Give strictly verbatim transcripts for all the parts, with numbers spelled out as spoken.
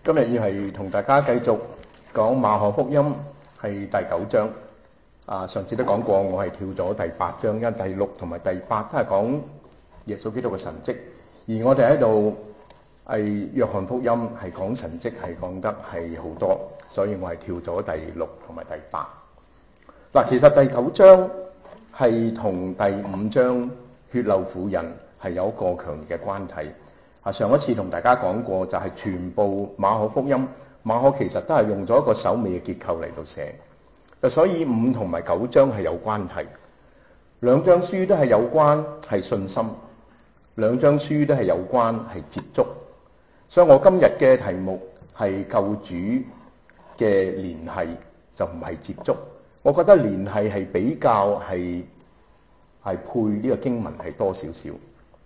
今日要係同大家繼續講馬可福音係第九章。啊，上次都講過，我係跳咗第八章，因為第六同埋第八都係講耶穌基督嘅神蹟，而我哋喺度係約翰福音係講神蹟係講得係好多，所以我係跳咗第六同埋第八。嗱，其實第九章係同第五章血漏婦人係有一個強烈嘅關係。啊，上一次同大家講過，就係全部馬可福音，馬可其實都係用咗一個首尾嘅結構嚟到寫，所以五同埋九章係有關係。兩章書都係有關係信心，兩章書都係有關係接觸。所以我今日嘅題目係救主嘅聯繫，就唔係接觸。我覺得聯繫係比較係係配呢個經文係多少少。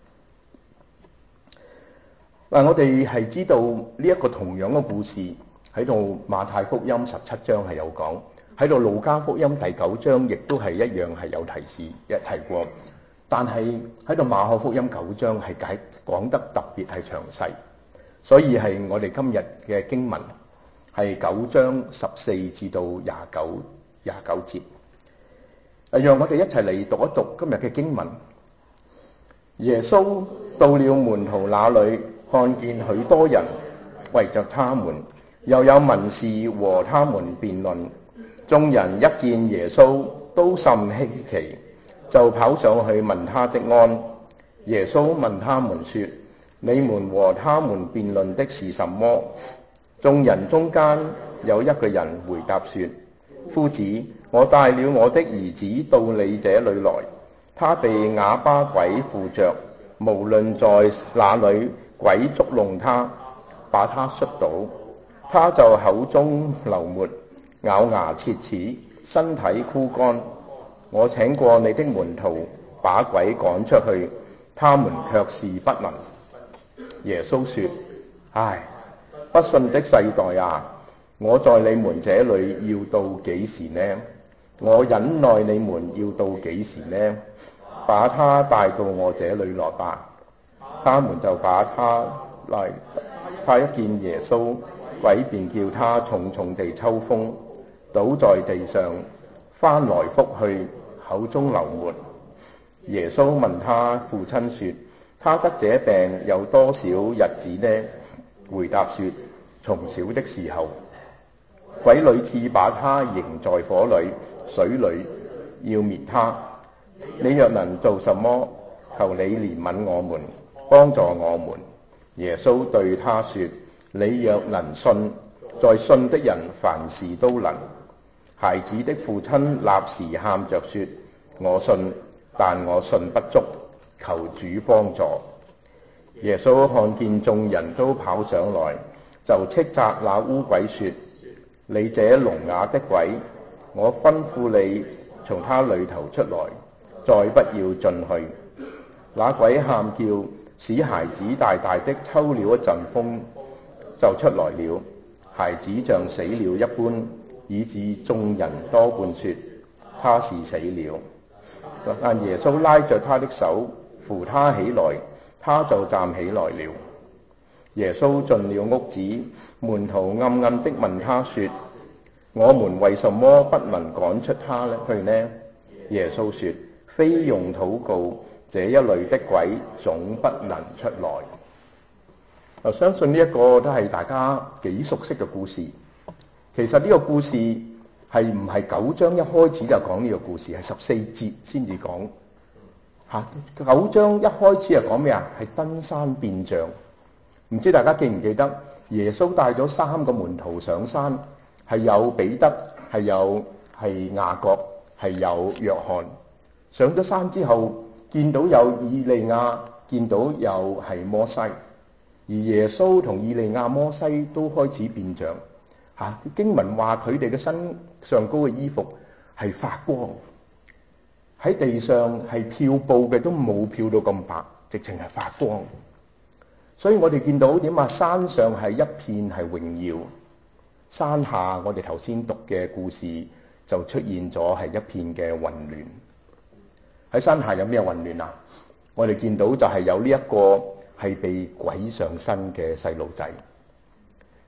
嗱，我哋係知道呢一個同樣嘅故事喺度馬太福音十七章係有講，喺度路加福音第九章亦都係一樣係有提示一提過，但係喺度馬可福音九章係解講得特別係詳細，所以係我哋今日嘅經文係九章十四至到廿九廿九節。讓我哋一齊嚟讀一讀今日嘅經文。耶穌到了門徒那裡，看見許多人圍着他們，又有文士和他們辯論。眾人一見耶穌，都甚稀奇，就跑上去問他的安。耶穌問他們說：你們和他們辯論的是什麼？眾人中間有一個人回答說：夫子，我帶了我的兒子到你這裡來，他被啞巴鬼附着，無論在哪裡，鬼捉弄他，把他摔倒，他就口中流沫，咬牙切齒，身體枯乾。我請過你的門徒把鬼趕出去，他們卻是不能。耶穌說：唉，不信的世代啊，我在你們這裡要到幾時呢？我忍耐你們要到幾時呢？把他帶到我這裡來吧。他們就把他來，他一見耶穌，鬼便叫他重重地抽風，倒在地上，翻來覆去，口中流沫。耶穌問他父親說：他得這病有多少日子呢？回答說：從小的時候。鬼屢次把他扔在火裡、水裡，要滅他。你若能做什麼，求你憐憫我們，幫助我們。耶穌對他說：你若能信，在信的人凡事都能。孩子的父親立時喊着說：我信，但我信不足，求主幫助。耶穌看見眾人都跑上來，就斥責那污鬼說：你這聾啞的鬼，我吩咐你從他裡頭出來，再不要進去。那鬼喊叫，使孩子大大的抽了一陣風，就出來了。孩子像死了一般，以致眾人多半說他是死了。但耶穌拉着他的手，扶他起來，他就站起來了。耶穌進了屋子，門徒暗暗的問他說：我們為什麼不能趕出他去呢？耶穌說：非用禱告，這一類的鬼總不能出來。我相信呢一個都係大家幾熟悉嘅故事。其實呢個故事係唔係九章一開始就講呢個故事，係十四節先至講。嚇，九章一開始係講咩啊？係登山變像。唔知大家記唔記得耶穌帶咗三個門徒上山，係有彼得，係有係雅各，係有約翰。上咗山之後，見到有以利亞，見到有係摩西，而耶穌同以利亞、摩西都開始變像。嚇，經文話佢哋嘅身上高嘅衣服係發光，喺地上係漂布嘅都冇漂到咁白，直情係發光。所以我哋見到點啊？山上係一片係榮耀，山下我哋頭先讀嘅故事就出現咗係一片嘅混亂。喺山下有咩混亂啊？我哋見到就係有呢一個係被鬼上身嘅細路仔。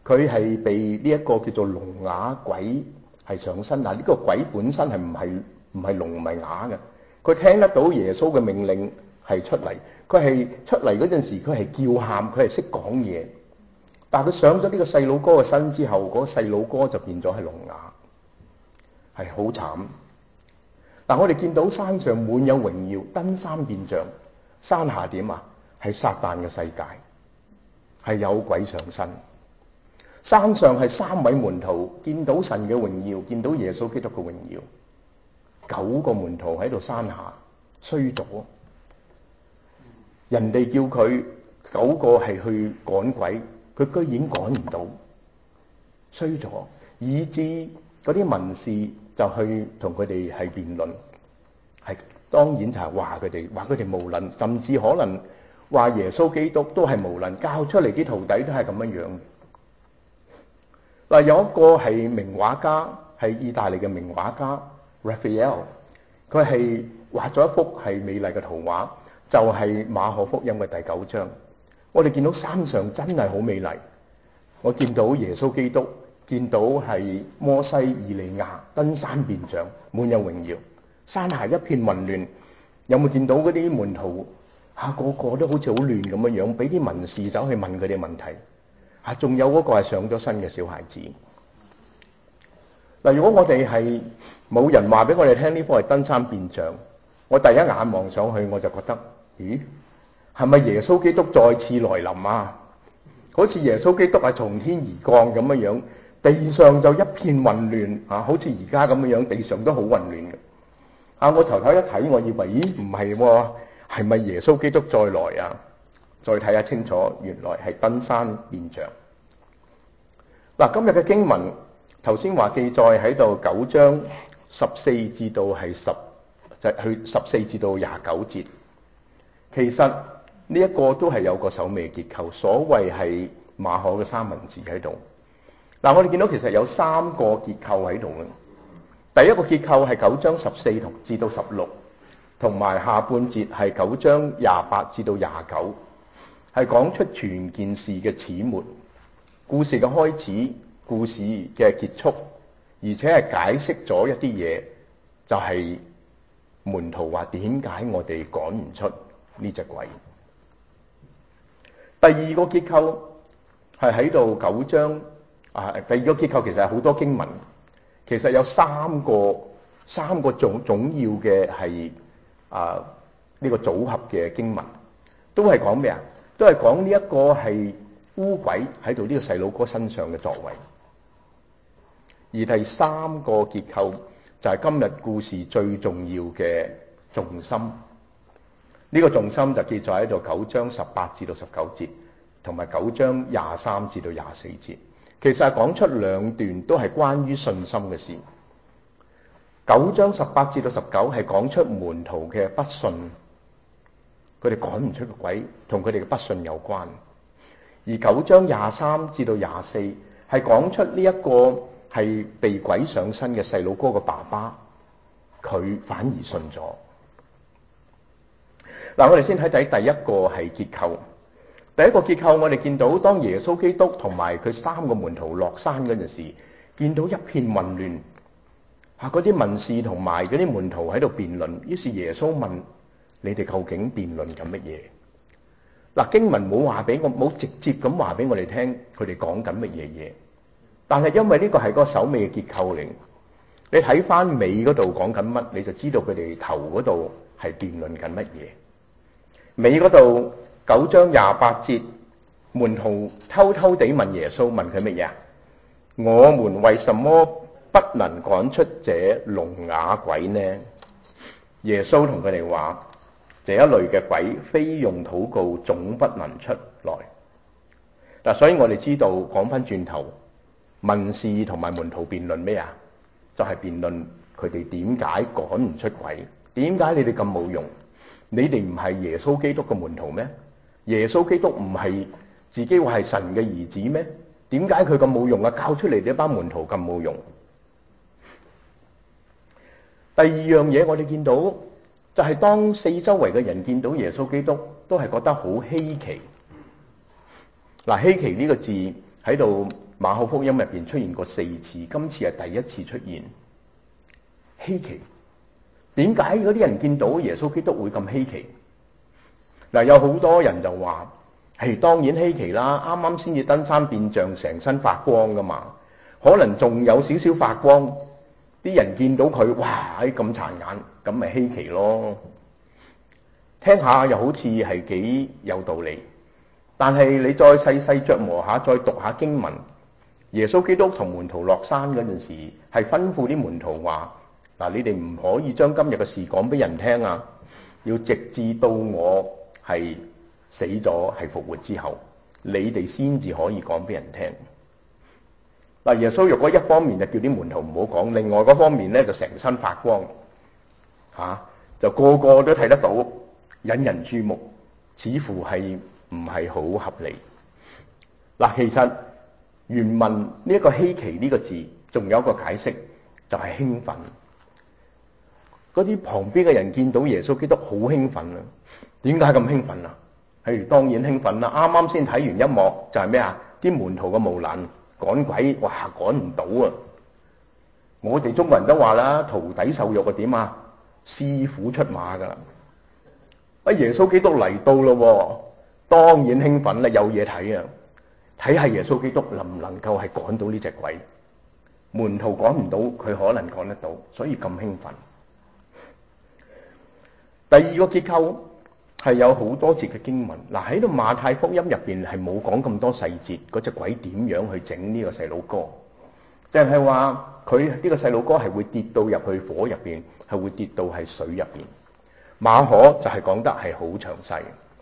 佢係被呢一個叫做聾啞鬼係上身。嗱，呢個鬼本身係唔係唔係聾唔係啞嘅，佢聽得到耶穌嘅命令係出嚟，佢係出嚟嗰陣時佢係叫喊，佢係識講嘢。但係佢上咗呢個細佬哥嘅身之後，嗰、那個細佬哥就變咗係聾啞，係好慘。嗱，我哋見到山上滿有榮耀，登山變像，山下點啊？係撒旦嘅世界，係有鬼上身。山上係三位門徒見到神嘅榮耀，見到耶穌基督嘅榮耀。九個門徒喺度山下衰咗，人哋叫佢九個係去趕鬼，佢居然趕唔到，衰咗，以致嗰啲文士就去同佢哋係辯論，係當然就係話佢哋話佢哋無能，甚至可能話耶穌基督都係無能，教出嚟啲徒弟都係咁樣樣。嗱，有一個係名畫家，係意大利嘅名畫家 Raphael， 佢係畫咗一幅係美麗嘅圖畫，就係馬可福音嘅第九章。我哋見到山上真係好美麗，我見到耶穌基督，見到係摩西、以利亞登山變像，滿有榮耀。山下一片混亂，有冇見到嗰啲門徒啊？個個都好似好亂咁樣樣，俾啲文士走去問佢哋問題。啊，仲有嗰個係上咗身嘅小孩子。嗱，如果我哋係冇人話俾我哋聽呢幅係登山變像，我第一眼望上去我就覺得，咦，係咪耶穌基督再次來臨啊？好似耶穌基督係從天而降咁樣樣，地上就一片混亂啊！好似而家咁樣樣，地上都好混亂嘅。啊，我頭頭一睇，我以為，咦，唔係喎，係咪耶穌基督再來啊？再睇下清楚，原來係登山變像。嗱，今日嘅經文頭先話記載喺度九章十四至到係十就係去十四至到廿九節。其實呢一個都係有個首尾結構，所謂係馬可嘅三文治喺度。嗱，我哋見到其實有三個結構喺度嘅。第一個結構係九章十四同至到十六，同埋下半節係九章廿八至到廿九。係講出全件事嘅始末，故事嘅開始，故事嘅結束，而且係解釋咗一啲嘢，就係門徒話點解我哋趕唔出呢隻鬼。第二個結構係喺度九章啊，第二個結構其實係好多經文，其實有三個三個總總要嘅係啊呢個組合嘅經文，都係講咩啊？都係講呢一個係污鬼喺度呢個細佬哥身上嘅作為。而第三個結構就係今日故事最重要嘅重心。呢、這個重心就記載喺度九章十八至到十九節，同埋九章廿三至到廿四節。其實係講出兩段都係關於信心嘅事。九章十八至到十九係講出門徒嘅不信。佢哋趕唔出個鬼，同佢哋嘅不信有關。而九章廿三至到廿四係講出呢一個係被鬼上身嘅細佬哥嘅爸爸，佢反而信咗。嗱，我哋先睇睇第一個係結構。第一個結構，我哋見到當耶穌基督同埋佢三個門徒落山嗰陣時，見到一片混亂，嚇嗰啲文士同埋嗰啲門徒喺度辯論。於是耶穌問：你哋究竟辯論緊乜嘢？嗱，經文冇話俾我，冇直接咁話俾我哋聽，佢哋講緊乜嘢嘢。但係因為呢個係個首尾嘅結構嚟，你睇翻尾嗰度講緊乜，你就知道佢哋頭嗰度係辯論緊乜嘢。尾嗰度九章廿八節，門徒偷偷地問耶穌，問佢乜嘢啊？我們為什麼不能趕出這聾啞鬼呢？耶穌同佢哋話：這一類嘅鬼，非用禱告總不能出來。嗱，所以我哋知道講翻轉頭，文士同埋門徒辯論咩啊？就係辯論佢哋點解趕唔出鬼？點解你哋咁冇用？你哋唔係耶穌基督嘅門徒咩？耶穌基督唔係自己話係神嘅兒子咩？點解佢咁冇用啊？教出嚟呢班門徒咁冇用。第二樣嘢我哋見到，就係當四周圍嘅人見到耶穌基督，都係覺得好稀奇。嗱，稀奇呢個字喺度馬可福音入邊出現過四次，今次係第一次出現。稀奇，點解嗰啲人見到耶穌基督會咁稀奇？嗱，有好多人就話係當然稀奇啦，啱啱先至登山變像，成身發光噶嘛，可能仲有少少發光，啲人見到佢，哇，咁殘眼，咁咪稀奇咯。聽下又好似係幾有道理，但係你再細細琢磨下，再讀下經文，耶穌基督同門徒落山嗰陣時，係吩咐啲門徒話：嗱，你哋唔可以將今日嘅事講俾人聽啊，要直至到我係死咗係復活之後，你哋先至可以講俾人聽。嗱，耶穌若果一方面就叫啲門徒唔好講，另外嗰方面咧就成身發光，吓、啊、就個個都睇得到，引人注目，似乎係唔係好合理。嗱，其實原文呢一個稀奇呢個字，仲有一個解釋，就係興奮。嗰啲旁邊嘅人見到耶穌基督好興奮啊！點解咁興奮啊？係當然興奮啦！啱啱先睇完一幕就係咩啊？啲門徒嘅無能趕鬼，哇，趕唔到啊！我哋中國人都話啦，徒弟受辱啊點啊？師傅出馬噶啦！啊，耶穌基督嚟到咯，當然興奮啦，有嘢睇啊！睇下耶穌基督能唔能夠係趕到呢隻鬼？門徒趕唔到，佢可能趕得到，所以咁興奮。第二個結構係有好多節嘅經文，嗱，喺度馬太福音入邊係冇講咁多細節，嗰隻鬼點樣去整呢個細佬哥，淨係話佢呢個細佬哥係會跌到入去火入邊，係會跌到係水入邊。馬可就係講得係好詳細，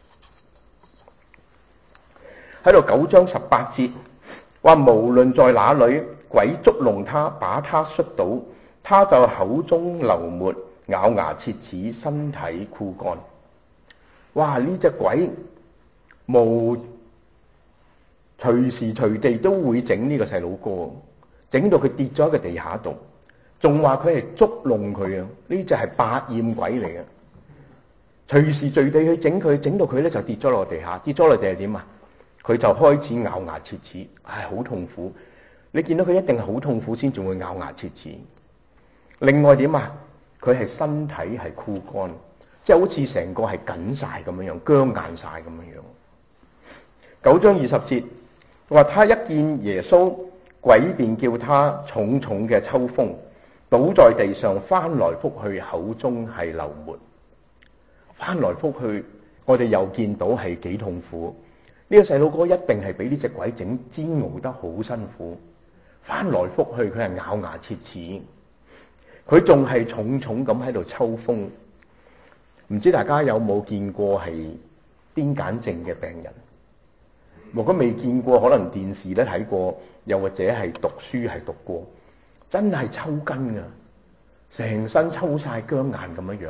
喺度九章十八節話，無論在哪裏，鬼捉弄他，把他摔倒，他就口中流沫，咬牙切齒，身體枯乾。哇！呢隻鬼無隨時隨地都會整呢個細佬哥，整到佢跌咗喺個地下度，仲話佢係捉弄佢啊！呢隻係百厭鬼嚟嘅，隨時隨地去整佢，整到佢咧就跌咗落地下，跌咗落地係點啊？佢就開始咬牙切齒，唉，好痛苦。你見到佢一定係好痛苦先至會咬牙切齒。另外點啊？佢係身體係枯乾，即係好似成個係緊晒咁樣樣，僵硬晒咁樣樣。九章二十節話，他一見耶穌，鬼便叫他重重嘅抽風，倒在地上，翻來覆去，口中係流沫。翻來覆去，我哋又見到係幾痛苦。呢個細佬哥一定係俾呢隻鬼整煎熬得好辛苦，翻來覆去佢係咬牙切齒。佢仲係重重咁喺度抽風，唔知大家有冇見過係癲癇症嘅病人？如果未見過，可能電視都睇過，又或者係讀書係讀過，真係抽筋㗎，成身抽晒僵硬咁樣樣。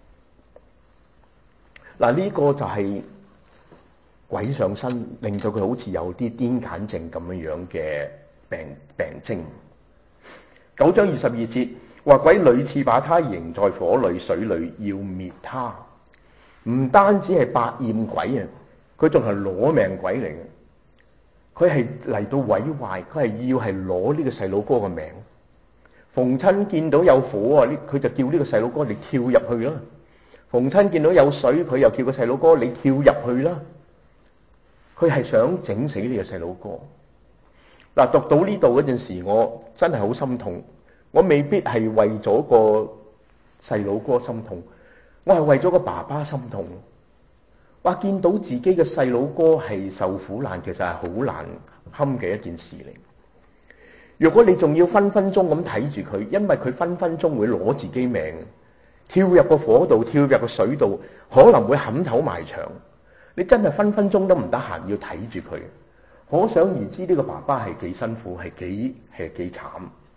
嗱，呢個就係鬼上身，令到佢好似有啲癲癇症咁樣樣嘅病病徵。九章二十二節。話鬼屢次把他扔在火裏水裏，要滅他。唔單止係百厭鬼啊，佢仲係攞命鬼嚟嘅。佢係嚟到毀壞，佢係要係攞呢個細佬哥嘅命。逢親見到有火啊，佢就叫呢個細佬哥你跳入去啦。逢親見到有水，佢又叫個細佬哥你跳入去啦。佢係想整死呢個細佬哥。嗱，讀到呢度嗰陣時，我真係好心痛。我未必係為咗個細佬哥心痛，我係為咗個爸爸心痛。話見到自己嘅細佬哥係受苦難，其實係好難堪嘅一件事嚟。如果你仲要分分鐘咁睇住佢，因為佢分分鐘會攞自己命，跳入個火度，跳入個水度，可能會冚頭埋牆。你真係分分鐘都唔得閒要睇住佢，可想而知呢個爸爸係幾辛苦，係幾係幾慘。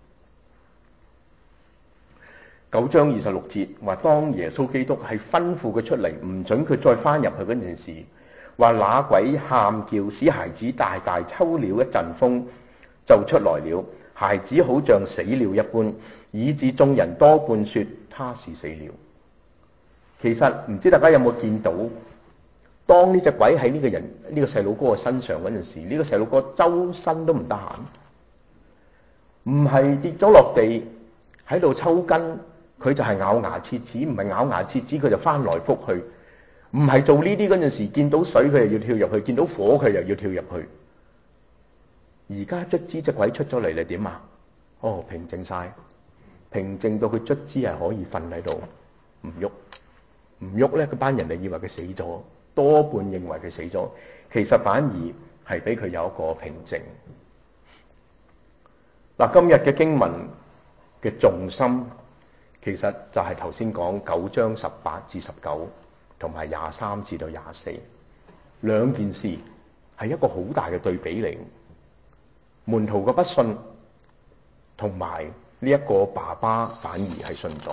九章二十六節話，當耶穌基督係吩咐佢出嚟，唔准佢再翻入去嗰陣時，話那鬼喊叫，使孩子大大抽了一陣風，就出來了。孩子好像死了一般，以致眾人多半說他是死了。其實唔知大家有冇見到， 當呢隻鬼喺呢個人呢、呢個細佬哥嘅身上嗰陣時，呢、呢個細佬哥周身都唔得閒，唔係跌咗落地喺度抽筋，佢就係咬牙切齒，唔係咬牙切齒佢就翻來覆去，唔係做呢啲嗰陣時，見到水佢又要跳入去，見到火佢又要跳入去。而家卒之隻鬼出咗嚟，你點啊？哦，平靜晒，平靜到佢卒之係可以瞓喺度唔喐，唔喐咧，嗰班人就以為佢死咗，多半認為佢死咗，其實反而係俾佢有一個平靜。嗱，今日嘅經文嘅重心其實就係頭先講九章十八至十九同埋廿三至到廿四兩件事，係一個好大嘅對比嚟。門徒嘅不信同埋呢一個爸爸反而係信咗。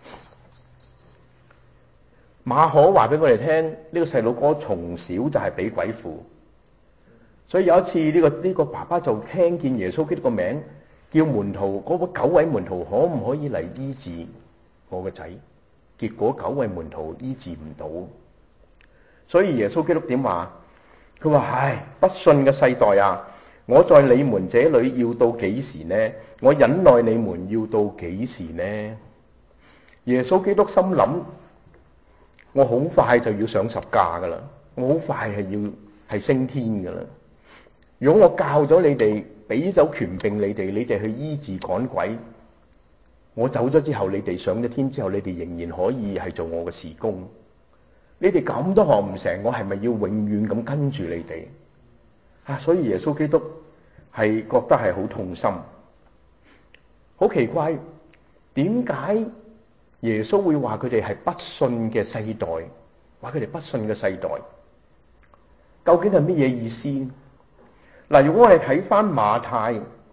馬可話俾我哋聽，呢、這個細佬哥從小就係俾鬼附，所以有一次呢、這個呢、這個爸爸就聽見耶穌基督個名，叫門徒嗰、那個九位門徒可唔可以嚟醫治我個仔？結果九位門徒醫治唔到，所以耶穌基督點話？佢話：唉，不信嘅世代啊！我在你們這裏要到幾時呢？我忍耐你們要到幾時呢？耶穌基督心諗：我好快就要上十架噶啦，我好快係要係升天噶啦。如果我教咗你哋，俾咗權柄你哋，你哋去醫治趕鬼，我走咗之後，你哋上咗天之後，你哋仍然可以係做我嘅事工。你哋咁都學唔成，我係咪要永遠咁跟住你哋？啊！所以耶穌基督係覺得係好痛心，好奇怪，點解耶穌會話佢哋係不信嘅世代？話佢哋不信嘅世代，究竟係乜嘢意思？嗱，如果我哋睇翻馬太，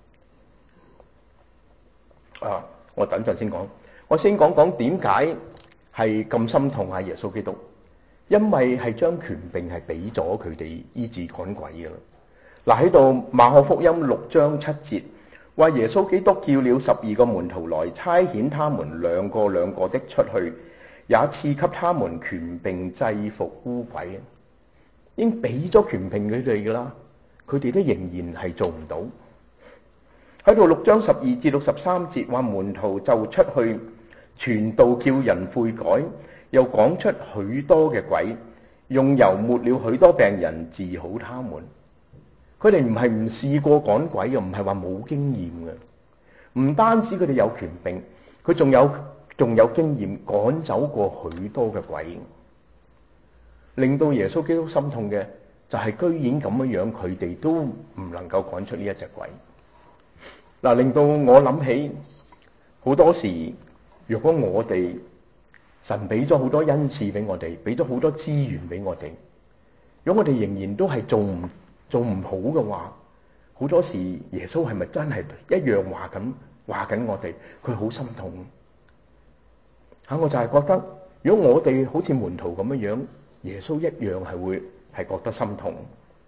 啊，我等陣先講，我先講講點解係咁心痛啊耶穌基督，因為係將權柄係俾咗佢哋醫治趕鬼嘅啦。嗱，喺度馬可福音六章七節話，耶穌基督叫了十二個門徒來，差遣他們兩個兩個的出去，也賜給他們權柄制服污鬼。已經俾咗權柄佢哋噶啦，佢哋都仍然係做唔到。喺度六章十二至到十三節話，門徒就出去傳道，叫人悔改，又講出許多嘅鬼，用油抹了許多病人，治好他們。佢哋唔係唔試過趕鬼嘅，唔係話冇經驗嘅。唔單止佢哋有權柄，佢仲有仲有經驗，趕走過許多嘅鬼。令到耶穌基督心痛嘅就係居然咁樣樣，佢哋都唔能夠趕出呢一隻鬼。嗱，令到我諗起好多時，如果我哋神俾咗好多恩賜俾我哋，俾咗好多資源俾我哋，如果我哋仍然都係做唔做唔好嘅話，好多時耶穌係咪真係一樣話緊話緊我哋？佢好心痛吓，我就係覺得，如果我哋好似門徒咁樣樣，耶穌一樣係會係覺得心痛。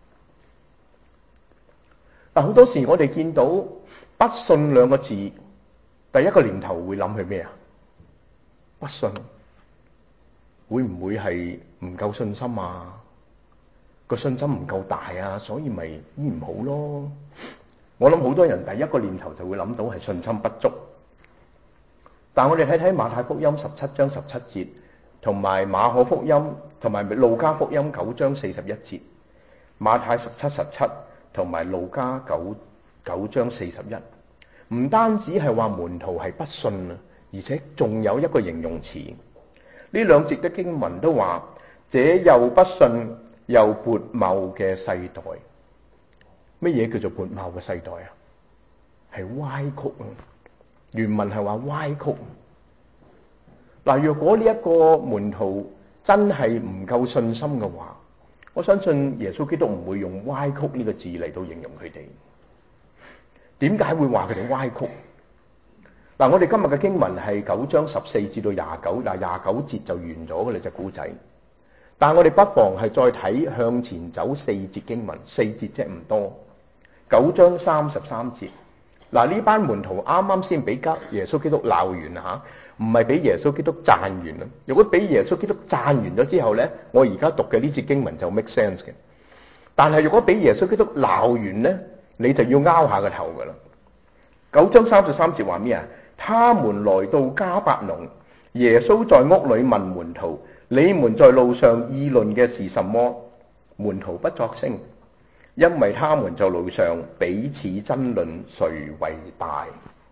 嗱，好多時我哋見到不信兩個字，第一個念頭會諗起咩啊？不信會唔會係唔夠信心啊？個信心唔夠大啊，所以咪醫唔好咯。我諗好多人第一個念頭就會諗到係信心不足。但我哋睇睇馬太福音十七章十七節，同埋馬可福音同埋路加福音九章四十一節，馬太十七十七同埋路加九九章四十一，唔單止係話門徒係不信啊，而且仲有一個形容詞。呢兩節嘅經文都話，這又不信又悖謬嘅世代。乜嘢叫做悖謬嘅世代啊？係歪曲啊！原文係話歪曲。嗱，若果呢一個門徒真係唔夠信心嘅話，我相信耶穌基督唔會用歪曲呢個字嚟到形容佢哋。點解會話佢哋歪曲？嗱，我哋今日嘅經文係九章十四至到廿九，嗱廿九節就完咗嘅啦隻古仔。但係我哋不妨係再睇向前走四節經文，四節即唔多。九章三十三節，嗱呢班門徒啱啱先俾吉耶穌基督鬧完吓， 唔係俾耶穌基督讚完啦。如果俾耶穌基督讚完咗之後咧，我而家讀嘅呢節經文就 make sense 嘅。但係如果俾耶穌基督鬧完咧，你就要拗下個頭噶啦。九章三十三節話咩啊？他們來到迦百農，耶穌在屋裏問門徒：你們在路上議論嘅是什麼？門徒不作聲，因為他們在路上彼此爭論誰為大。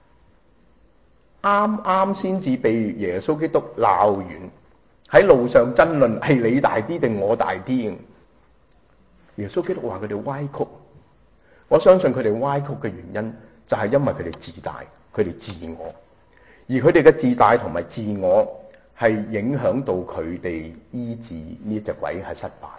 啱啱先至被耶穌基督鬧完，喺路上爭論係你大啲定我大啲。耶穌基督話佢哋歪曲，我相信佢哋歪曲嘅原因就係因為佢哋自大，佢哋自我，而佢哋嘅自大同埋自我係影響到佢哋醫治呢隻鬼係失敗。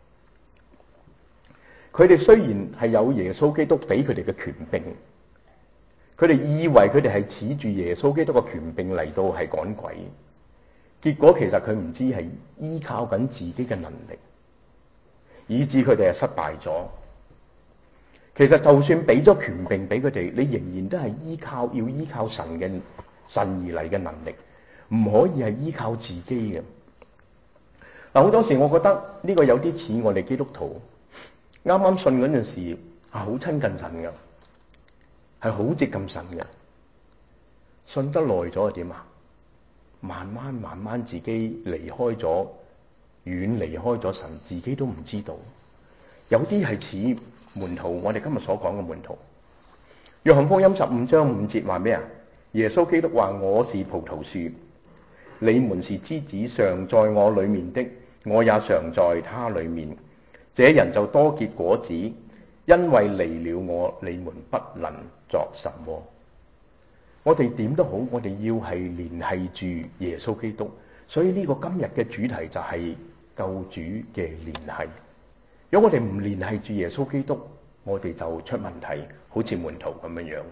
佢哋雖然係有耶穌基督俾佢哋嘅權柄，佢哋以為佢哋係恃住耶穌基督嘅權柄嚟到係趕鬼，結果其實佢唔知係依靠緊自己嘅能力，以致佢哋係失敗咗。其實就算俾咗權柄俾佢哋，你仍然都係依靠要依靠神嘅神而嚟嘅能力，唔可以係依靠自己嘅。嗱，好多時我覺得呢個有啲似我哋基督徒啱啱信嗰陣時係好親近神嘅，係好接近神嘅。信得耐咗係點啊？慢慢慢慢自己離開咗，遠離開咗神，自己都唔知道。有啲係似門徒，我哋今日所講嘅門徒。約翰福音十五章五節話咩啊？耶穌基督話：我是葡萄樹，你們是枝子，常在我裏面的，我也常在他裏面。這人就多結果子，因為離了我，你們不能作什麼。我哋點都好，我哋要係聯繫住耶穌基督。所以呢個今日嘅主題就係救主嘅聯繫。如果我哋唔聯繫住耶穌基督，我哋就出問題，好似門徒咁樣樣。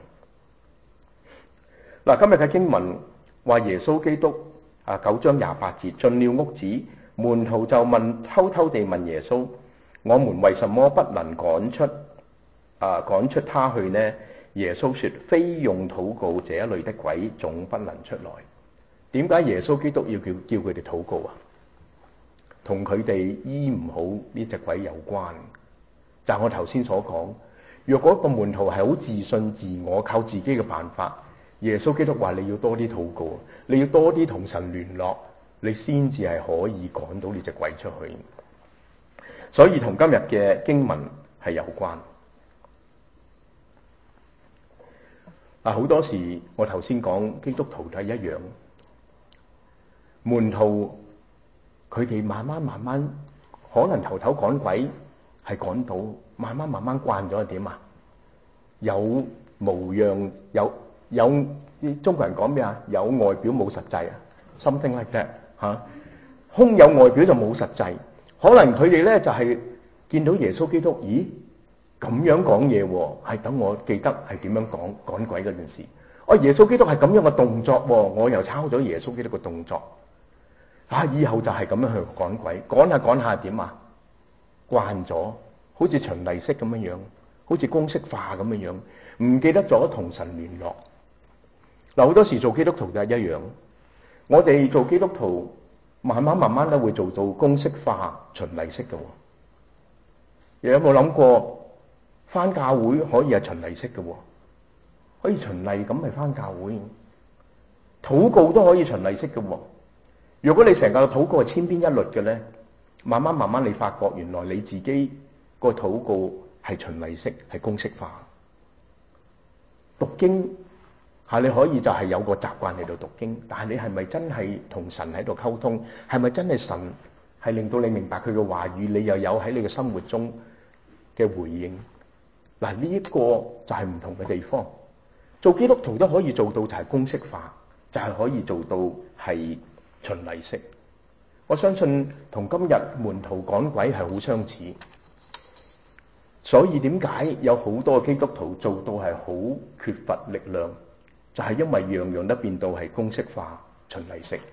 嗱，今日嘅經文話耶穌基督啊，九章廿八節，進了屋子，門徒就問，偷偷地問耶穌：我們為什麼不能趕出啊趕出他去呢？耶穌說：非用禱告，這一類的鬼總不能出來。點解耶穌基督要叫叫佢哋禱告啊？同佢哋醫唔好呢隻鬼有關。就係我頭先所講，若果個門徒係好自信自我，靠自己嘅辦法，耶穌基督話你要多啲禱告，你要多啲同神聯絡，你先至係可以趕到呢隻鬼出去。所以同今日嘅經文係有關。嗱，好多時我頭先講基督徒都係一樣，門徒佢哋慢慢慢慢，可能頭頭趕鬼係趕到，慢慢慢慢慣咗係點啊？有模樣，有有中國人講咩啊？有外表冇實際啊 ，something like that 嚇。空有外表就冇實際，可能佢哋咧就係見到耶穌基督，咦咁樣講嘢喎，係等我記得係點樣講趕鬼嗰陣時。哦，耶穌基督係咁樣嘅動作喎，我又抄咗耶穌基督嘅動作。啊，以後就係咁樣去趕鬼，趕下趕下點啊？慣咗，好似循例式咁樣樣，好似公式化咁樣樣，唔記得咗同神聯絡。嗱，好多時做基督徒就係一樣，我哋做基督徒慢慢慢慢都會做到公式化、循例式嘅。又有冇諗過返教會可以係循例式嘅？可以循例咁係返教會，禱告都可以循例式嘅。如果你成個禱告係千篇一律嘅咧，慢慢慢慢你發覺原來你自己個禱告係循例式，係公式化。讀經嚇你可以就係有個習慣喺度讀經，但係你係咪真係同神喺度溝通？係咪真係神係令到你明白佢嘅話語？你又有喺你嘅生活中嘅回應？嗱，呢一個就係唔同嘅地方。做基督徒都可以做到就係公式化，就係可以做到係循例式。我相信同今日門徒趕鬼係好相似，所以點解有好多基督徒做到係好缺乏力量，就係因為樣樣都變到係公式化、循例式。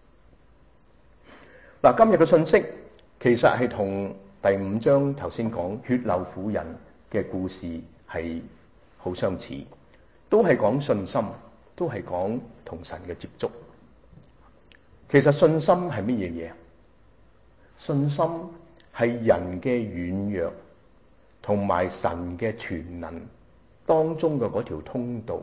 嗱，今日嘅信息其實係同第五章頭先講血漏婦人嘅故事係好相似，都係講信心，都係講同神嘅接觸。 其實信心係乜嘢嘢？信心係人嘅軟弱同埋神嘅全能當中嘅嗰條通道。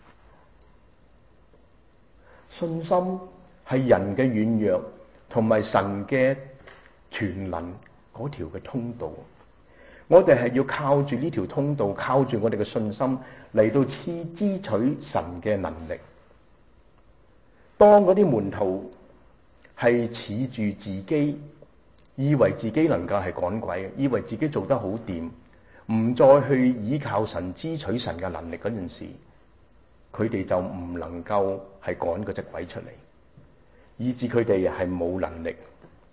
信心係人嘅軟弱同埋神嘅全能嗰條嘅通道。我哋係要靠住呢條通道，靠住我哋嘅信心嚟到支支取神嘅能力。當嗰啲門徒係恃住自己，以為自己能夠係趕鬼，以為自己做得好掂，唔再去依靠神支取神嘅能力嗰陣時，佢哋就唔能夠係趕嗰隻鬼出嚟，以致佢哋係冇能力。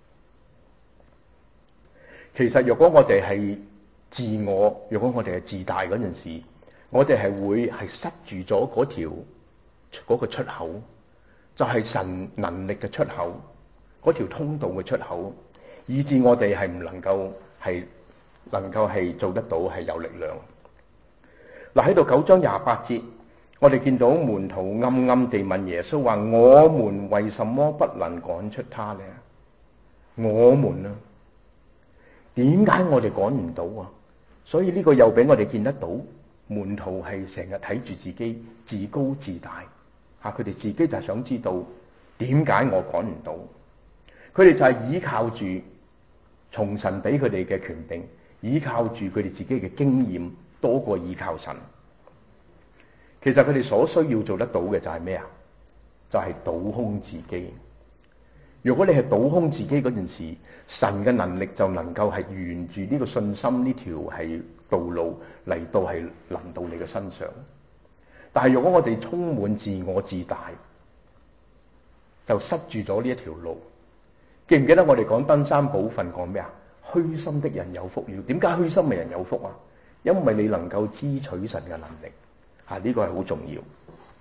其實若果我哋係自我，若果我哋係自大嗰陣時，我哋係會係塞住咗嗰條嗰個出口，就係神能力嘅出口，嗰條通道嘅出口，以致我哋係唔能夠係能夠係做得到係有力量。嗱，喺度九章廿八節，我哋見到門徒暗暗地問耶穌話：我們為什麼不能趕出他呢？我們啊，點解我哋趕唔到啊？所以呢個又俾我哋見得到，門徒係成日睇住自己自高自大嚇，佢哋自己就係想知道點解我趕唔到。佢哋就係依靠住從神俾佢哋嘅權柄，依靠住佢哋自己嘅經驗多過依靠神。其實佢哋所需要做得到嘅就係咩啊？就係倒空自己。如果你係倒空自己嗰陣時，神嘅能力就能夠係沿住呢個信心呢條係道路嚟到係臨到你嘅身上。但係如果我哋充滿自我自大，就塞住咗呢一條路。記唔記得我哋講登山寶訓講咩啊？虛心的人有福了。點解虛心嘅人有福啊？因為你能夠支取神嘅能力。嚇，呢個係好重要。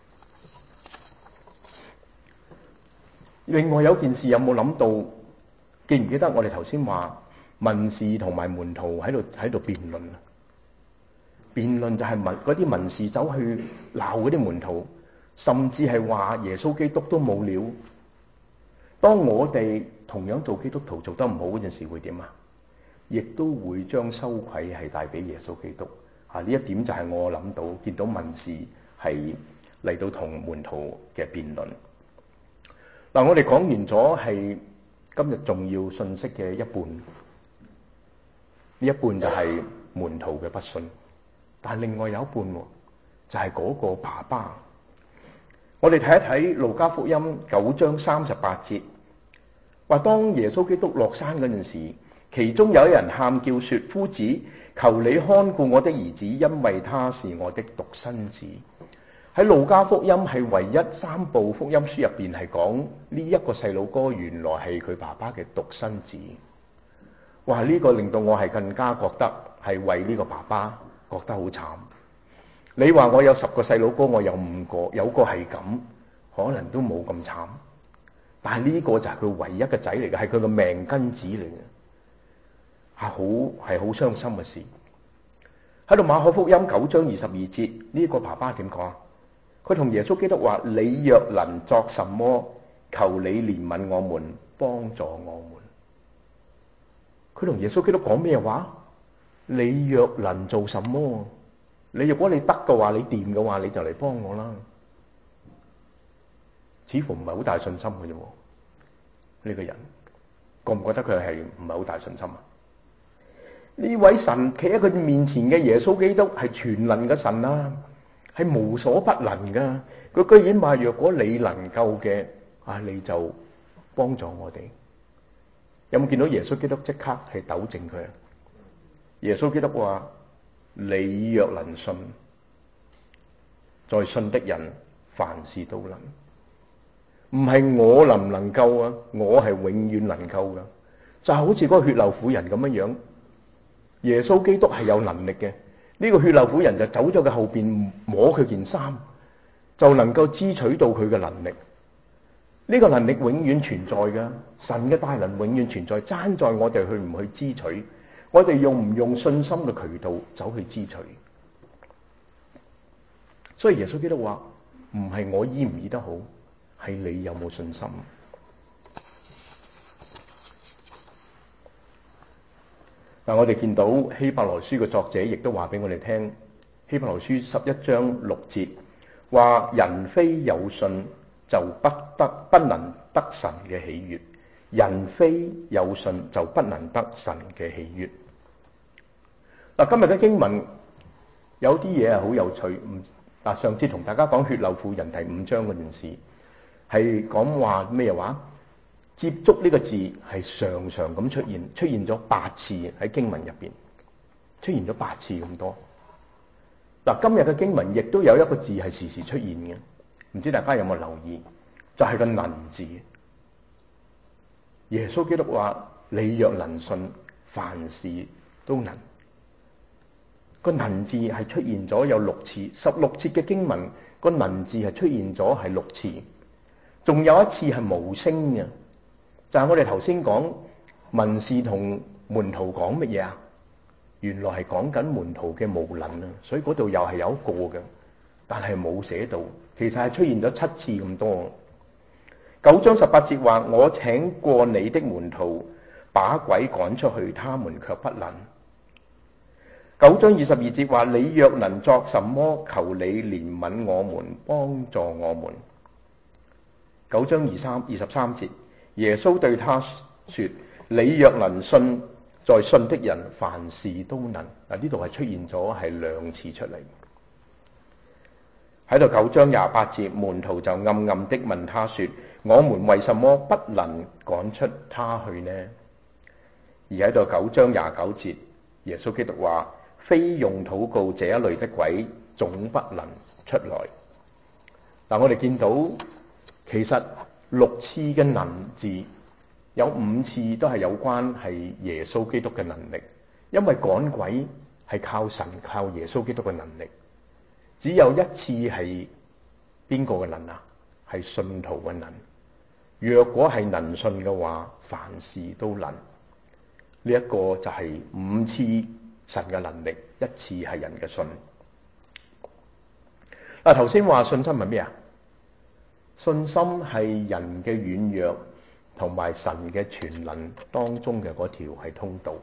另外有件事有冇諗到？記唔記得我哋頭先話文士同埋門徒喺度喺度辯論啊？辯論就係文嗰啲文士走去鬧嗰啲門徒，甚至係話耶穌基督都冇料。當我哋同樣做基督徒做得唔好嗰陣時，會點啊？亦都會將羞愧係帶俾耶穌基督。啊，呢一點就係我諗到，見到文士係嚟到同門徒嘅辯論。嗱，我哋講完咗係今日重要信息嘅一半，呢一半就係門徒嘅不信，但另外有一半喎，就係嗰個爸爸。我哋睇一睇路加福音九章三十八節，話當耶穌基督落山嗰陣時，其中有一人喊叫說：夫子，求你看顧我的兒子，因為他是我的獨生子。喺路加福音係唯一三部福音書入邊係講呢一個細佬哥原來係佢爸爸嘅獨生子。哇！呢個令到我係更加覺得係為呢個爸爸覺得好慘。你話我有十個細佬哥，我有五個，有個係咁，可能都冇咁慘。但係呢個就係佢唯一嘅仔嚟嘅，係佢個命根子嚟嘅，係好係好傷心嘅事。喺度馬可福音九章二十二節，呢個爸爸點講？佢同耶穌基督話：你若能作什麼，求你憐憫我們，幫助我們。佢同耶穌基督講咩話？你若能做什麼？你如果你得嘅話，你掂嘅話，你就嚟幫我啦。似乎唔係好大信心嘅啫。呢個人覺唔覺得佢係唔係好大信心啊？呢位神企喺佢面前嘅耶穌基督係全能嘅神啊，係無所不能噶。佢居然話：若果你能夠嘅啊，你就幫助我哋。有冇見到耶穌基督即刻係糾正佢啊？耶穌基督話：你若能信，在信的人凡事都能。唔係我能唔能夠啊，我係永遠能夠噶。就好似嗰個血漏婦人咁樣樣，耶穌基督係有能力嘅。呢個血漏婦人就走咗佢後邊摸佢件衫，就能夠支取到佢嘅能力。呢個能力永遠存在噶，神嘅大能永遠存在，爭在我哋去唔去支取，我哋用唔用信心嘅渠道走去支取。所以耶穌基督話：唔係我醫唔醫得好，係你有冇信心。 但我哋見到希伯來書嘅作者亦都話俾我哋聽，希伯來書十一章六節話：人非有信就不得不能得神嘅喜悅，人非有信就不能得神嘅喜悅。嗱，今日嘅經文有啲嘢係好有趣。唔嗱，上次同大家講血漏婦人第五章嗰件事，係講話咩話？接觸呢個字係常常咁出現，出現咗八次喺經文入邊，出現咗八次咁多。嗱，今日嘅經文亦都有一個字係時時出現嘅，唔知大家有冇留意？就係個能字。耶穌基督話：你若能信，凡事都能。個能字係出現咗有六次，十六節嘅經文個能字係出現咗係六次，仲有一次係無聲嘅，就係我哋頭先講文士同門徒講乜嘢啊？原來係講緊門徒嘅無能啊，所以嗰度又係有一個嘅，但係冇寫到，其實係出現咗七次咁多。九章十八節話：我請過你的門徒把鬼趕出去，他們卻不能。九章二十二節話：你若能作什麼，求你憐憫我們，幫助我們。九章二三二十三節，耶穌對他說：你若能信，在信的人凡事都能。嗱，呢度係出現咗係兩次出嚟。喺度九章廿八節，門徒就暗暗的問他說：我們為什麼不能趕出他去呢？而喺度九章廿九節，耶穌基督話：非用禱告這一類的鬼，總不能出來。嗱，我哋見到其實六次嘅能字，有五次都係有關係耶穌基督嘅能力，因為趕鬼係靠神、靠耶穌基督嘅能力。只有一次係邊個嘅能啊？係信徒嘅能。若果係能信嘅話，凡事都能。呢一個就係五次神嘅能力，一次係人嘅信。嗱，頭先話信心係咩啊？信心係人嘅軟弱同埋神嘅全能當中嘅嗰條係通道。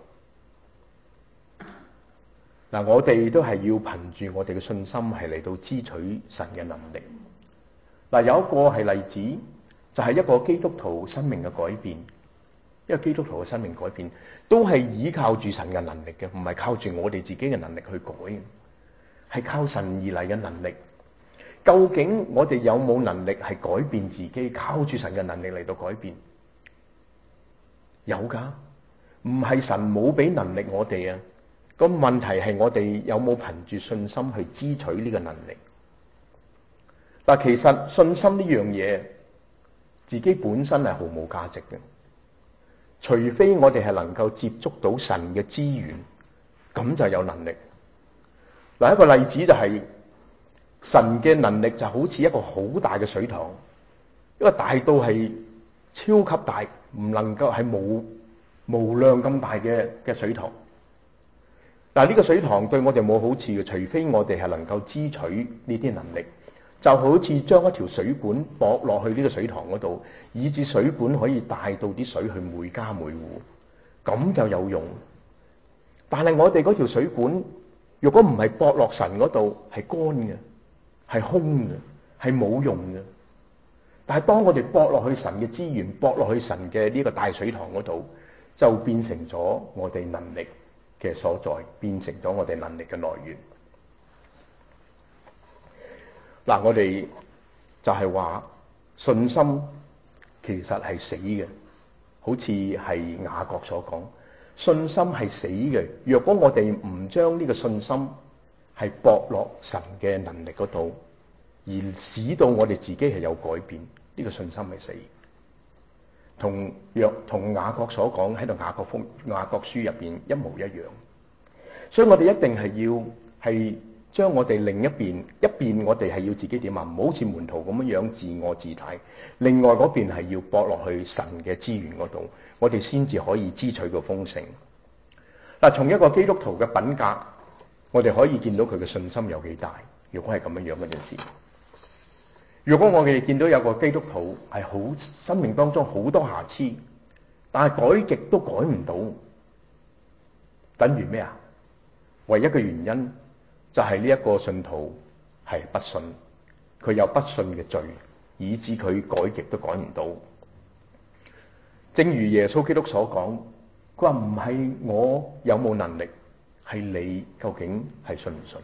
嗱，我哋都係要憑住我哋嘅信心係嚟到支取神嘅能力。嗱，有一個係例子，就係一個基督徒生命嘅改變。一個基督徒嘅生命改變，都係依靠住神嘅能力嘅，唔係靠住我哋自己嘅能力去改，係靠神而嚟嘅能力。究竟我哋有冇能力係改變自己？靠住神嘅能力嚟到改變？有噶，唔係神冇俾能力我哋啊。個問題係我哋有冇憑住信心去支取呢個能力？嗱，其實信心呢樣嘢，自己本身係毫無價值嘅。除非我哋係能夠接觸到神嘅資源，咁就有能力。嗱，一個例子就係神嘅能力就好似一個好大嘅水塘，一個大到係超級大，唔能夠係無無量咁大嘅嘅水塘。嗱，呢個水塘對我哋冇好處嘅，除非我哋係能夠支取呢啲能力。就好似將一條水管駁落去呢個水塘嗰度，以致水管可以帶到啲水去每家每戶，咁就有用。但係我哋嗰條水管，如果唔係駁落神嗰度，係乾嘅，係空嘅，係冇用嘅。但係當我哋駁落去神嘅資源，駁落去神嘅呢個大水塘嗰度，就變成咗我哋能力嘅所在，變成咗我哋能力嘅來源。嗱，我哋就係話信心其實係死嘅，好似係雅各所講，信心係死嘅。若果我哋唔將呢個信心係駁落神嘅能力嗰度，而使到我哋自己係有改變，呢個信心係死。同若同雅各所講喺度雅各福雅各書入邊一模一樣。所以我哋一定係要係將我哋另一邊一邊，我哋係要自己點啊？唔好似門徒咁樣樣自我自大。另外嗰邊係要駁落去神嘅資源嗰度，我哋先至可以支取個豐盛。嗱，從一個基督徒嘅品格，我哋可以見到佢嘅信心有幾大。如果係咁樣樣嗰件事，如果我哋見到有個基督徒係好生命當中好多瑕疵，但係改極都改唔到， 等於咩啊？唯一嘅原因就係呢一個信徒係不信，佢有不信嘅罪，以致佢改極都改唔到。正如耶穌基督所講，佢話唔係我有冇能力，係你究竟係信唔信？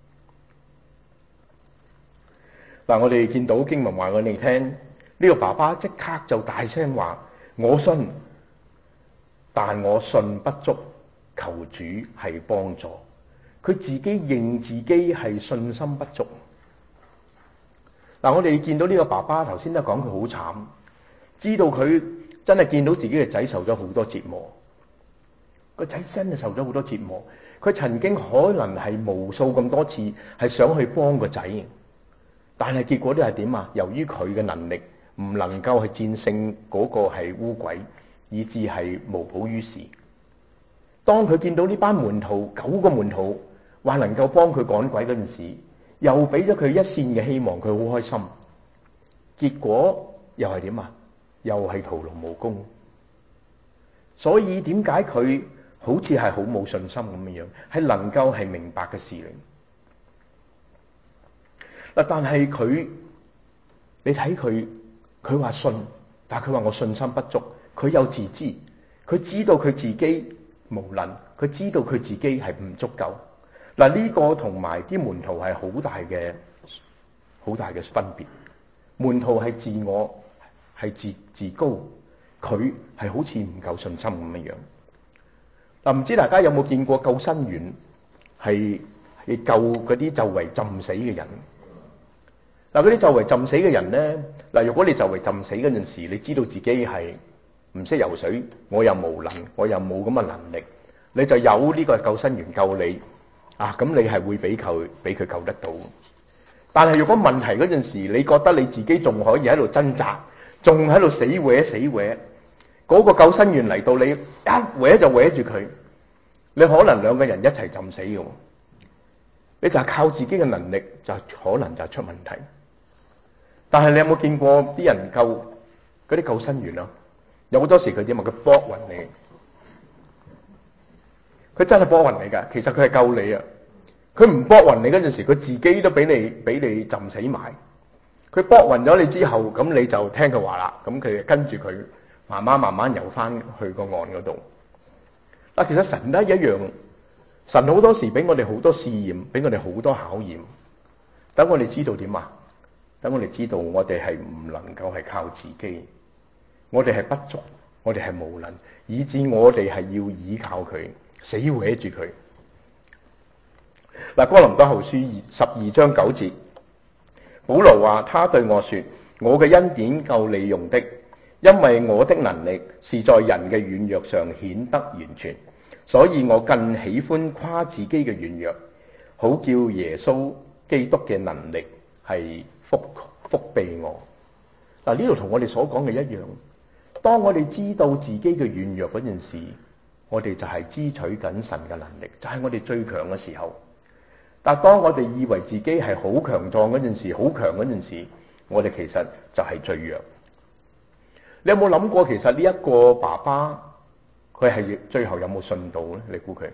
嗱，我哋見到經文話我哋聽，呢個爸爸即刻就大聲話：我信，但我信不足，求主係幫助。佢自己認自己係信心不足。嗱，我哋見到呢個爸爸頭先都講佢好慘，知道佢真係見到自己嘅仔受咗好多折磨，個仔真係受咗好多折磨。佢曾經可能係無數咁多次係想去幫個仔，但係結果都係點啊？由於佢嘅能力唔能夠去戰勝嗰個係污鬼，以致係無補於事。當佢見到呢班門徒九個門徒話能夠幫佢趕鬼嗰陣時，又俾咗佢一線嘅希望，佢好開心。結果又係點啊？又係徒勞無功。所以點解佢好似係好冇信心咁樣樣？係能夠係明白嘅事嚟。嗱，但係佢，你睇佢，佢話信，但係佢話我信心不足。佢有自知，佢知道佢自己無能，佢知道佢自己係唔足夠。嗱，呢個同埋啲門徒係好大嘅好大嘅分別。門徒係自我，係自自高，佢係好似唔夠信心咁樣樣。嗱，唔知大家有冇見過救生員係係救嗰啲就嚟浸死嘅人？嗱，嗰啲就嚟浸死嘅人咧，嗱，如果你就嚟浸死嗰陣時，你知道自己係唔識游水，我又無能，我又冇咁嘅能力，你就有呢個救生員救你啊，咁你係會俾佢俾佢救得到。但係如果問題嗰陣時，你覺得你自己仲可以喺度掙扎，仲喺度死搲死搲，嗰個救生員嚟到，你一搲就搲住佢，你可能兩個人一齊浸死嘅。你就係靠自己嘅能力，就可能就出問題。但係你有冇見過啲人救嗰啲救生員啊？有好多時佢點啊？佢搏暈你，佢真係搏暈你㗎。其實佢係救你啊！佢唔搏暈你嗰陣時，佢自己都俾你俾你浸死埋。佢搏暈咗你之後，咁你就聽佢話啦。咁佢跟住佢慢慢慢慢游翻去個岸嗰度。嗱，其實神都一樣，神好多時俾我哋好多試驗，俾我哋好多考驗，等我哋知道點啊？等我哋知道我哋係唔能夠係靠自己，我哋係不足，我哋係無能，以致我哋係要依靠佢，死搲住佢。嗱，哥林多後書十二章九節，保羅話：他對我說，我嘅恩典夠你用的，因為我的能力是在人嘅軟弱上顯得完全，所以我更喜歡誇自己嘅軟弱，好叫耶穌基督嘅能力係覆覆庇我。嗱，呢度同我哋所講嘅一樣，當我哋知道自己嘅軟弱嗰陣時，我哋就係支取緊神嘅能力，就係我哋最強嘅時候。但係當我哋以為自己係好強壯嗰陣時，好強嗰陣時，我哋其實就係最弱。你有冇諗過，其實呢一個爸爸佢係最後有冇信到咧？你估佢？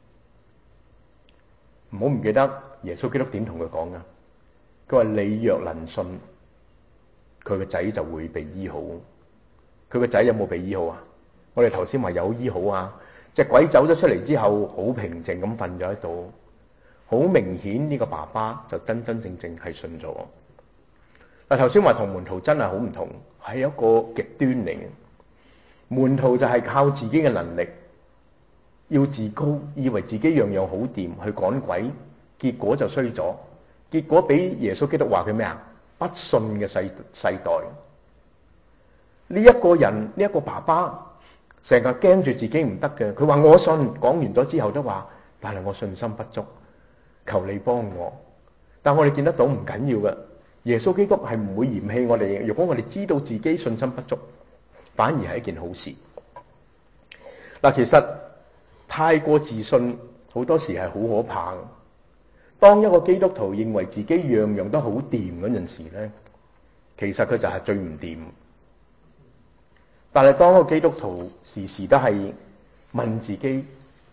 唔好唔記得耶穌基督點同佢講噶？佢話你若能信，佢個仔就會被醫好。佢個仔有冇被醫好啊？我哋頭先話有醫好啊！隻鬼走咗出嚟之後，好平靜咁瞓咗喺度。好明顯呢個爸爸就真真正正係信咗。嗱，頭先話同門徒真係好唔同，係一個極端嚟嘅。門徒就係靠自己嘅能力，要自高，以為自己樣樣好掂去趕鬼，結果就衰咗。結果俾耶穌基督話佢咩啊？不信嘅世世代。呢一個人，呢一個爸爸，成日驚住自己唔得嘅。佢話我信，講完咗之後都話，但係我信心不足。求你幫我，但我哋見得到唔緊要嘅，耶穌基督係唔會嫌棄我哋。如果我哋知道自己信心不足，反而係一件好事。嗱，其實太過自信好多時係好可怕嘅。當一個基督徒認為自己樣樣都好掂嗰陣時咧，其實佢就係最唔掂。但係當一個基督徒時時都係問自己，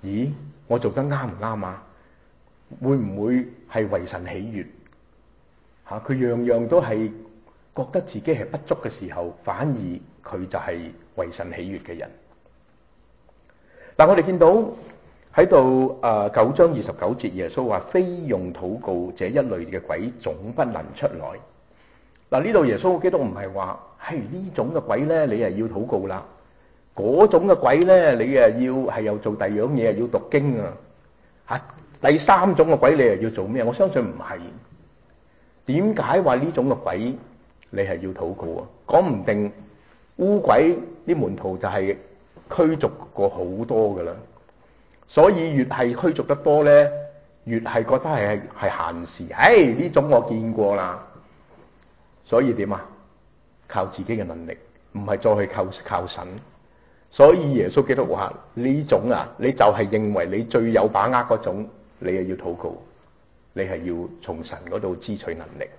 咦，我做得啱唔啱啊？會唔會係為神喜悅？嚇、啊，佢樣樣都係覺得自己係不足嘅時候，反而佢就係為神喜悅嘅人。但我哋見到喺度誒九章二十九節，耶穌話：非用禱告這一類嘅鬼，總不能出來。嗱，呢度耶穌基督唔係話係呢種嘅鬼咧，你係要禱告啦；嗰種嘅鬼咧，你誒要係又做第二樣嘢，係要讀經啊。嚇，第三種嘅鬼你係要做咩？我相信唔係。點解話呢種嘅鬼你係要禱告啊？講唔定污鬼啲門徒就係驅逐過好多噶啦，所以越係驅逐得多咧，越係覺得係係閒事。唉，呢種我見過啦，所以點啊？靠自己嘅能力，唔係再去靠靠神。所以耶穌基督話：呢種啊，你就係認為你最有把握嗰種，你係要禱告，你係要從神嗰度支取能力。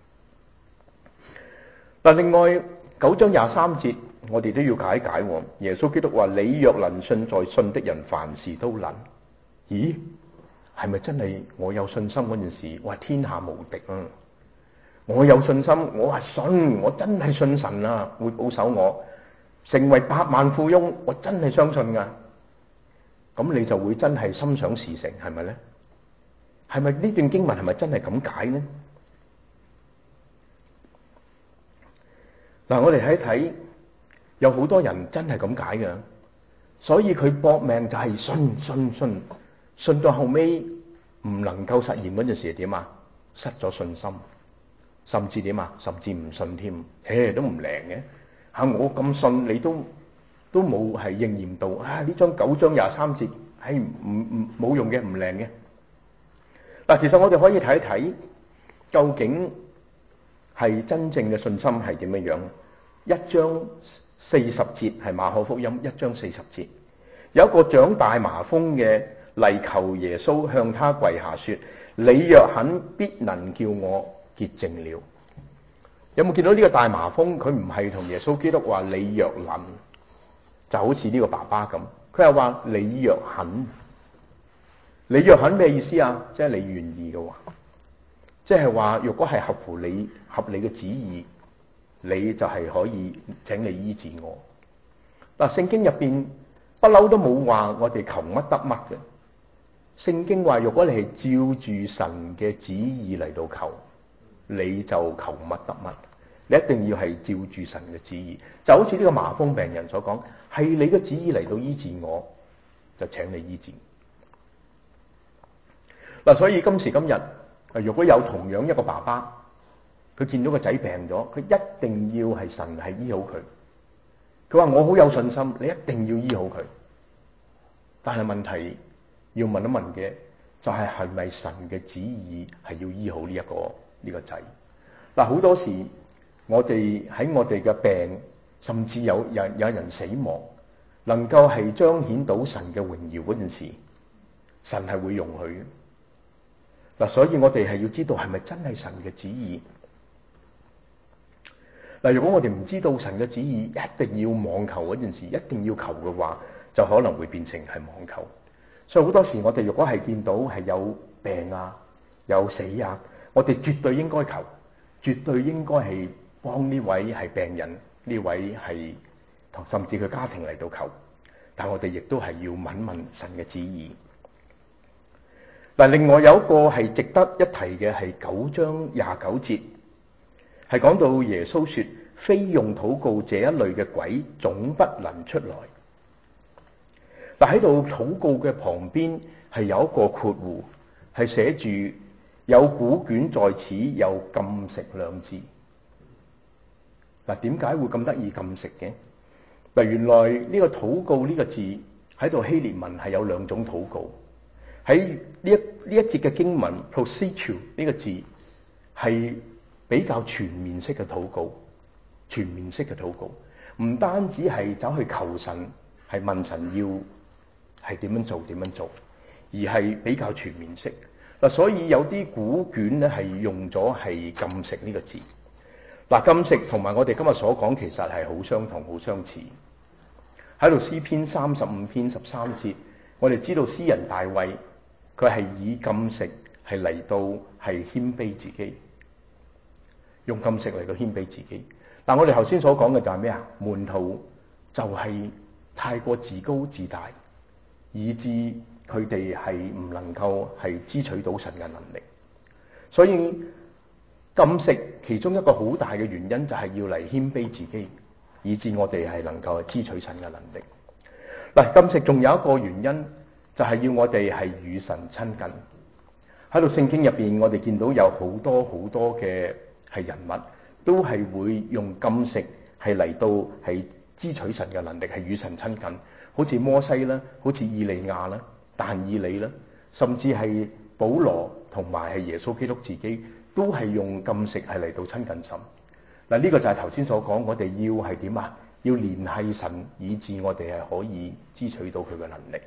嗱，另外九章廿三節，我哋都要解解。耶穌基督話：你若能信，在信的人凡事都能。咦，係咪真係我有信心嗰陣時，我話天下無敵啊！我有信心，我話信，我真係信神啊，會保守我成為百萬富翁，我真係相信噶。咁你就會真係心想事成，係咪咧？係咪呢段經文係咪真係咁解呢？嗱，我哋睇睇，有好多人真係咁解嘅，所以佢搏命就係信信信，信到後尾唔能夠實現嗰陣時係點啊？失咗信心，甚至點啊？甚至唔信添，誒都唔靈嘅嚇！我咁信你都都冇係應驗到啊！呢章九章廿三節係唔唔冇用嘅，唔靈嘅。嗱，其實我哋可以睇一睇，究竟係真正嘅信心係點樣樣？一章四十節係馬可福音，一章四十節有一個長大麻風嘅嚟求耶穌，向他跪下說：你若肯，必能叫我潔淨了。有冇見到呢個大麻風？佢唔係同耶穌基督話你若能，就好似呢個爸爸咁，佢係話你若肯。你若肯咩意思啊？即係你願意嘅話，即係話如果係合乎你合你嘅旨意，你就係可以請你醫治我。嗱，聖經入邊不嬲都冇話我哋求乜得乜嘅。聖經話如果你係照住神嘅旨意嚟到求，你就求乜得乜。你一定要係照住神嘅旨意，就好似呢個麻風病人所講，係你嘅旨意嚟到醫治我，就請你醫治。嗱，所以今時今日，如果有同樣一個爸爸，佢見到個仔病咗，佢一定要係神係醫好佢。佢話我好有信心，你一定要醫好佢。但係問題要問一問嘅就係係咪神嘅旨意係要醫好呢一個呢個仔？嗱，好多時我哋喺我哋嘅病，甚至有人有人死亡，能夠係彰顯到神嘅榮耀嗰陣時，神係會容許嘅。嗱，所以我哋係要知道係咪真係神嘅旨意。嗱，如果我哋唔知道神嘅旨意，一定要妄求嗰陣時，一定要求嘅話，就可能會變成係妄求。所以好多時我哋如果係見到係有病啊、有死啊，我哋絕對應該求，絕對應該係幫呢位係病人，呢位係同甚至佢家庭嚟到求。但我哋亦都係要問問神嘅旨意。嗱，另外有一個係值得一提嘅係九章廿九節，係講到耶穌說：非用禱告這一類嘅鬼，總不能出來。嗱，喺度禱告嘅旁邊係有一個括弧，係寫住有古卷在此，有禁食兩字。嗱，點解會咁得意禁食嘅？嗱，原來呢個禱告呢個字喺度希臘文係有兩種禱告。喺呢一呢一節嘅經文 procedure 呢個字係比較全面式嘅禱告，全面式嘅禱告，唔單止係走去求神，係問神要係點樣做點樣做，而係比較全面式。嗱，所以有啲古卷咧係用咗係禁食呢個字。嗱，禁食同埋我哋今日所講其實係好相同好相似。喺度詩篇三十五篇十三節我哋知道詩人大衛佢係以禁食係嚟到係謙卑自己，用禁食嚟到謙卑自己。但我哋頭先所講嘅就係咩啊？門徒就係太過自高自大，以致佢哋係唔能夠係支取到神嘅能力。所以禁食其中一個好大嘅原因就係要嚟謙卑自己，以致我哋係能夠支取神嘅能力。嗱，禁食仲有一個原因就係要我哋係與神親近。喺度聖經入邊，我哋見到有好多好多嘅係人物，都係會用禁食係嚟到係支取神嘅能力，係與神親近。好似摩西啦，好似以利亞啦、但以理啦，甚至係保羅同埋係耶穌基督自己，都係用禁食係嚟到親近神。嗱，呢個就係頭先所講，我哋要係點啊？要聯繫神，以致我哋係可以支取到佢嘅能力。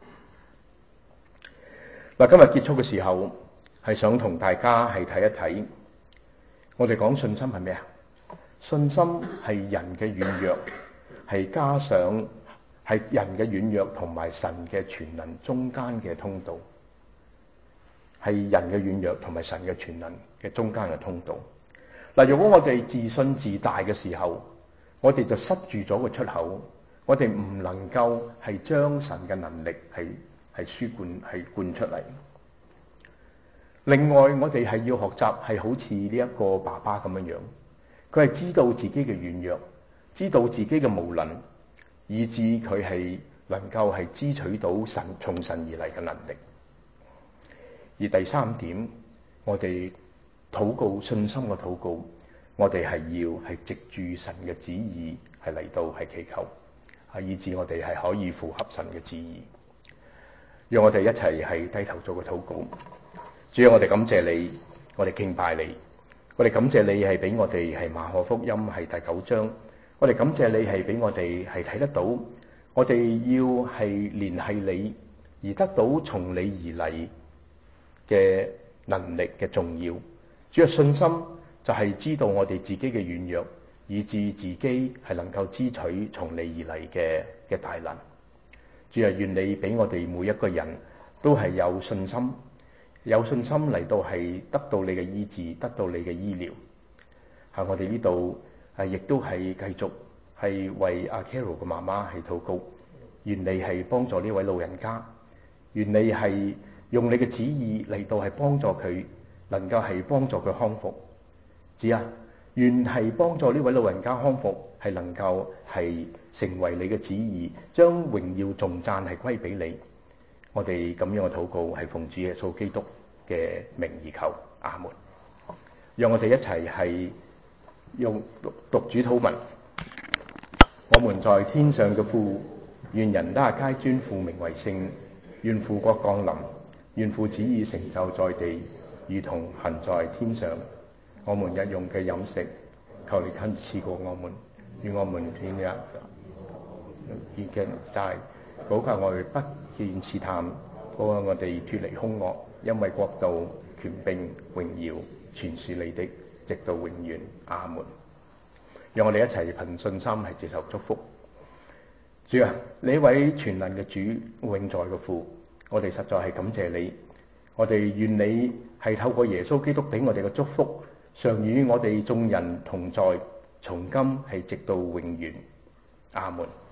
嗱，今日結束嘅時候係想同大家係睇一睇，我哋講信心係咩啊？信心係人嘅軟弱，係加上係人嘅軟弱同埋神嘅全能中間嘅通道，係人嘅軟弱同埋神嘅全能嘅中間嘅通道。嗱，如果我哋自信自大嘅時候，我哋就塞住咗個出口，我哋唔能夠係將神嘅能力係係輸灌係灌出嚟。另外，我哋係要學習係好似呢一個爸爸咁樣樣，佢係知道自己嘅軟弱，知道自己嘅無能，以致佢係能夠係支取到神從神而嚟嘅能力。而第三點，我哋禱告信心嘅禱告，我哋係要係藉住神嘅旨意係嚟到係祈求，係以致我哋係可以符合神嘅旨意。讓我哋一齊係低頭做個禱告。主啊，我哋感謝你，我哋敬拜你，我哋感謝你係俾我哋係馬可福音係第九章，我哋感謝你係俾我哋係睇得到，我哋要係聯繫你而得到從你而嚟嘅能力嘅重要。主啊，信心就係知道我哋自己嘅軟弱，以致自己係能夠支取從你而嚟嘅嘅大能。主啊，願你俾我哋每一個人都係有信心，有信心嚟到係得到你嘅醫治，得到你嘅醫療。喺我哋呢度係亦都係繼續係為阿 Carol 嘅媽媽係禱告，願你係幫助呢位老人家，願你係用你嘅旨意嚟到係幫助佢，能夠係幫助佢康復。主啊，願係幫助呢位老人家康復，係能夠係成為你嘅旨意，將榮耀頌讚係歸俾你。我哋咁樣嘅禱告係奉主耶穌基督嘅名而求，阿門。讓我哋一齊係用讀讀主禱文。我們在天上嘅父，願人都皆尊父名為聖，願父國降臨，願父旨意成就在地，如同行在天上。我們日用嘅飲食，求你親賜過我們，與我們欠日欠嘅債，補救我哋不見試探，保佑我哋脫離兇惡，因為國度、權柄、榮耀，全是你的，直到永遠。阿門。讓我哋一齊憑信心係接受祝福。主啊，你一位全能嘅主，永在嘅父，我哋實在係感謝你。我哋願你係透過耶穌基督俾我哋嘅祝福，常與我哋眾人同在，從今係直到永遠。阿門。